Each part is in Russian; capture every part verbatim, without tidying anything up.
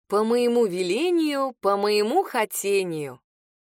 По моему велению, по моему хотению.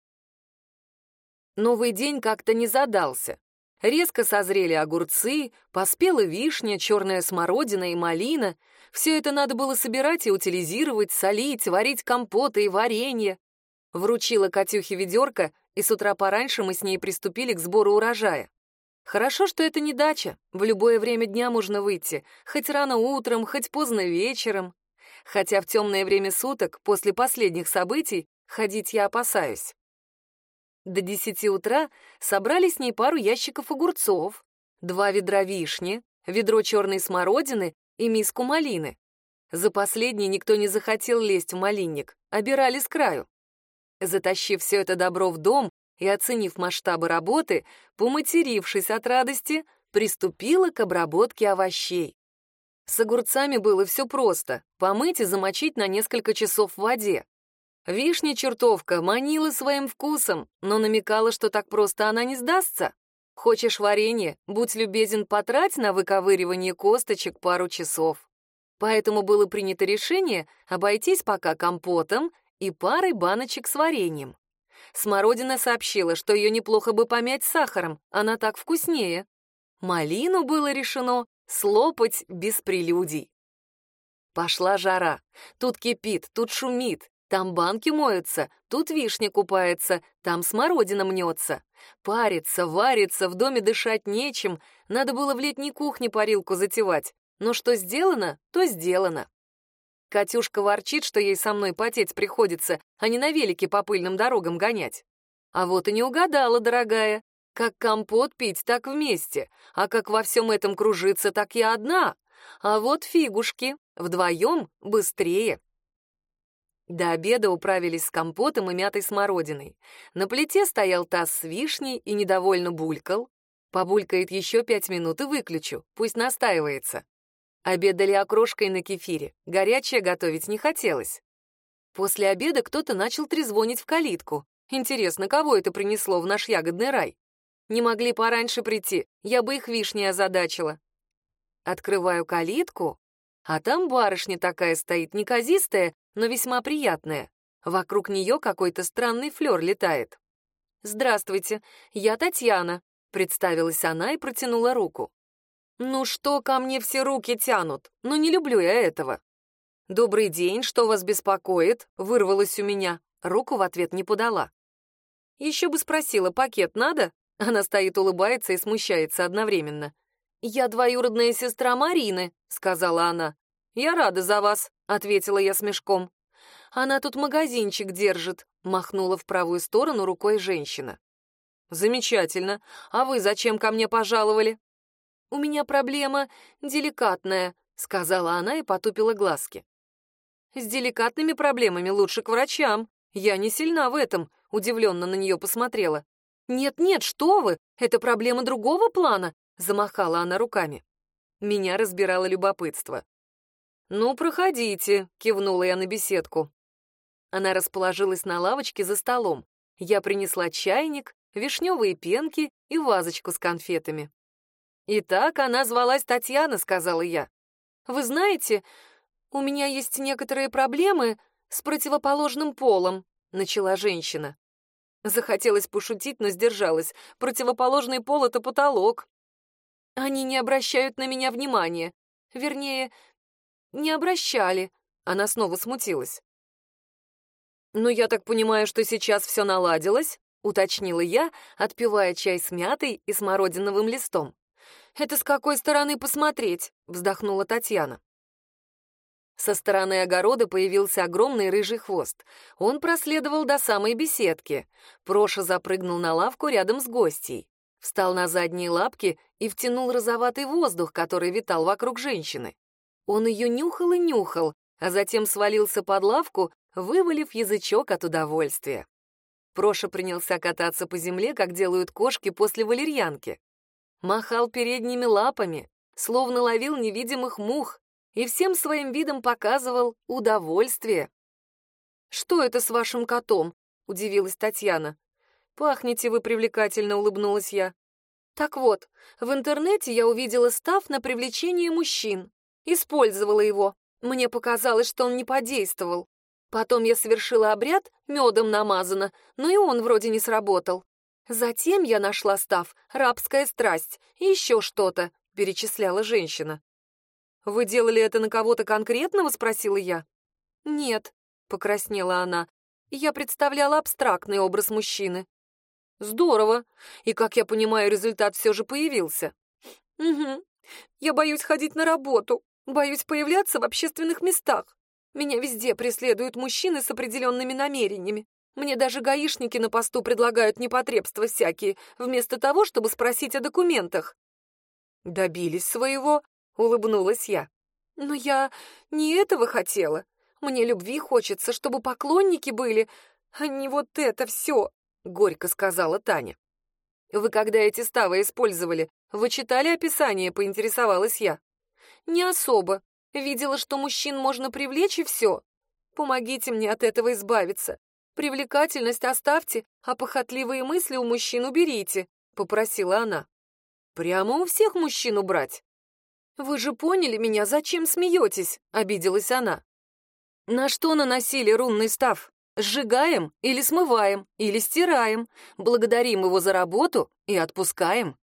Новый день как-то не задался. Резко созрели огурцы, поспела вишня, черная смородина и малина. Все это надо было собирать и утилизировать, солить, варить компоты и варенье. Вручила Катюхе ведерко, и с утра пораньше мы с ней приступили к сбору урожая. Хорошо, что это не дача, в любое время дня можно выйти, хоть рано утром, хоть поздно вечером. Хотя в темное время суток, после последних событий, ходить я опасаюсь. До десяти утра собрали с ней пару ящиков огурцов, два ведра вишни, ведро черной смородины и миску малины. За последней никто не захотел лезть в малинник, обирали с краю. Затащив все это добро в дом и оценив масштабы работы, поматерившись от радости, приступила к обработке овощей. С огурцами было все просто — помыть и замочить на несколько часов в воде. Вишня-чертовка манила своим вкусом, но намекала, что так просто она не сдастся. Хочешь варенье, будь любезен, потрать на выковыривание косточек пару часов. Поэтому было принято решение обойтись пока компотом и парой баночек с вареньем. Смородина сообщила, что ее неплохо бы помять сахаром, она так вкуснее. Малину было решено слопать без прелюдий. Пошла жара. Тут кипит, тут шумит, там банки моются, тут вишня купается, там смородина мнется. Парится, варится, в доме дышать нечем, надо было в летней кухне парилку затевать. Но что сделано, то сделано. Катюшка ворчит, что ей со мной потеть приходится, а не на велике по пыльным дорогам гонять. А вот и не угадала, дорогая. Как компот пить, так вместе, а как во всем этом кружиться, так я одна. А вот фигушки, вдвоем быстрее. До обеда управились с компотом и мятой смородиной. На плите стоял таз с вишней и недовольно булькал. Побулькает еще пять минут и выключу, пусть настаивается. Обедали окрошкой на кефире, горячее готовить не хотелось. После обеда кто-то начал трезвонить в калитку. Интересно, кого это принесло в наш ягодный рай? Не могли пораньше прийти, я бы их вишней озадачила. Открываю калитку, а там барышня такая стоит, неказистая, но весьма приятная. Вокруг нее какой-то странный флер летает. «Здравствуйте, я Татьяна», — представилась она и протянула руку. «Ну что ко мне все руки тянут? Ну не люблю я этого». «Добрый день, что вас беспокоит?» — вырвалось у меня. Руку в ответ не подала. Еще бы спросила, пакет надо? Она стоит, улыбается и смущается одновременно. «Я двоюродная сестра Марины», — сказала она. «Я рада за вас», — ответила я с мешком. «Она тут магазинчик держит», — махнула в правую сторону рукой женщина. «Замечательно. А вы зачем ко мне пожаловали?» «У меня проблема деликатная», — сказала она и потупила глазки. «С деликатными проблемами лучше к врачам. Я не сильна в этом», — удивленно на нее посмотрела. «Нет-нет, что вы, это проблема другого плана», — замахала она руками. Меня разбирало любопытство. «Ну, проходите», — кивнула я на беседку. Она расположилась на лавочке за столом. Я принесла чайник, вишневые пенки и вазочку с конфетами. «Итак, она звалась Татьяна», — сказала я. «Вы знаете, у меня есть некоторые проблемы с противоположным полом», — начала женщина. Захотелось пошутить, но сдержалась. Противоположный пол — это потолок. Они не обращают на меня внимания. Вернее, не обращали. Она снова смутилась. «Ну, я так понимаю, что сейчас все наладилось?» — уточнила я, отпивая чай с мятой и смородиновым листом. «Это с какой стороны посмотреть?» — вздохнула Татьяна. Со стороны огорода появился огромный рыжий хвост. Он проследовал до самой беседки. Проша запрыгнул на лавку рядом с гостьей. Встал на задние лапки и втянул розоватый воздух, который витал вокруг женщины. Он ее нюхал и нюхал, а затем свалился под лавку, вывалив язычок от удовольствия. Проша принялся кататься по земле, как делают кошки после валерьянки. Махал передними лапами, словно ловил невидимых мух, и всем своим видом показывал удовольствие. «Что это с вашим котом?» — удивилась Татьяна. «Пахнете вы привлекательно», — улыбнулась я. «Так вот, в интернете я увидела став на привлечение мужчин. Использовала его. Мне показалось, что он не подействовал. Потом я совершила обряд, медом намазано, но и он вроде не сработал. Затем я нашла став «Рабская страсть» и еще что-то, перечисляла женщина. «Вы делали это на кого-то конкретного?» — спросила я. «Нет», — покраснела она, — «я представляла абстрактный образ мужчины». «Здорово. И, как я понимаю, результат все же появился». «Угу. Я боюсь ходить на работу, боюсь появляться в общественных местах. Меня везде преследуют мужчины с определенными намерениями. Мне даже гаишники на посту предлагают непотребства всякие, вместо того, чтобы спросить о документах». «Добились своего», — улыбнулась я. «Но я не этого хотела. Мне любви хочется, чтобы поклонники были, а не вот это все», — горько сказала Таня. «Вы когда эти ставы использовали, вы читали описание?» — поинтересовалась я. «Не особо. Видела, что мужчин можно привлечь, и все. Помогите мне от этого избавиться. Привлекательность оставьте, а похотливые мысли у мужчин уберите», — попросила она. «Прямо у всех мужчин убрать?» «Вы же поняли меня, зачем смеетесь?» — обиделась она. «На что наносили рунный став? Сжигаем или смываем, или стираем, благодарим его за работу и отпускаем».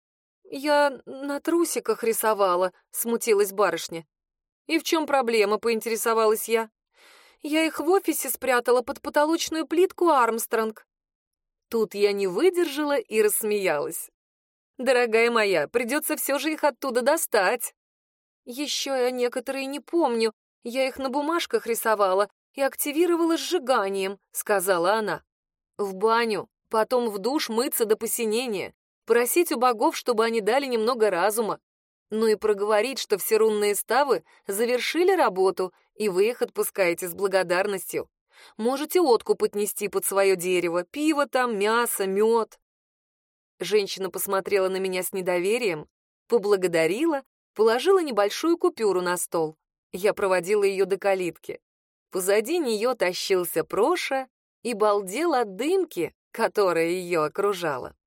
«Я на трусиках рисовала», — смутилась барышня. «И в чем проблема?» — поинтересовалась я. «Я их в офисе спрятала под потолочную плитку Армстронг». Тут я не выдержала и рассмеялась. «Дорогая моя, придется все же их оттуда достать». «Еще я некоторые не помню, я их на бумажках рисовала и активировала сжиганием», — сказала она. «В баню, потом в душ мыться до посинения, просить у богов, чтобы они дали немного разума, ну и проговорить, что все рунные ставы завершили работу, и вы их отпускаете с благодарностью. Можете откуп отнести под свое дерево, пиво там, мясо, мед». Женщина посмотрела на меня с недоверием, поблагодарила, положила небольшую купюру на стол. Я проводила ее до калитки. Позади нее тащился Проша и балдел от дымки, которая ее окружала.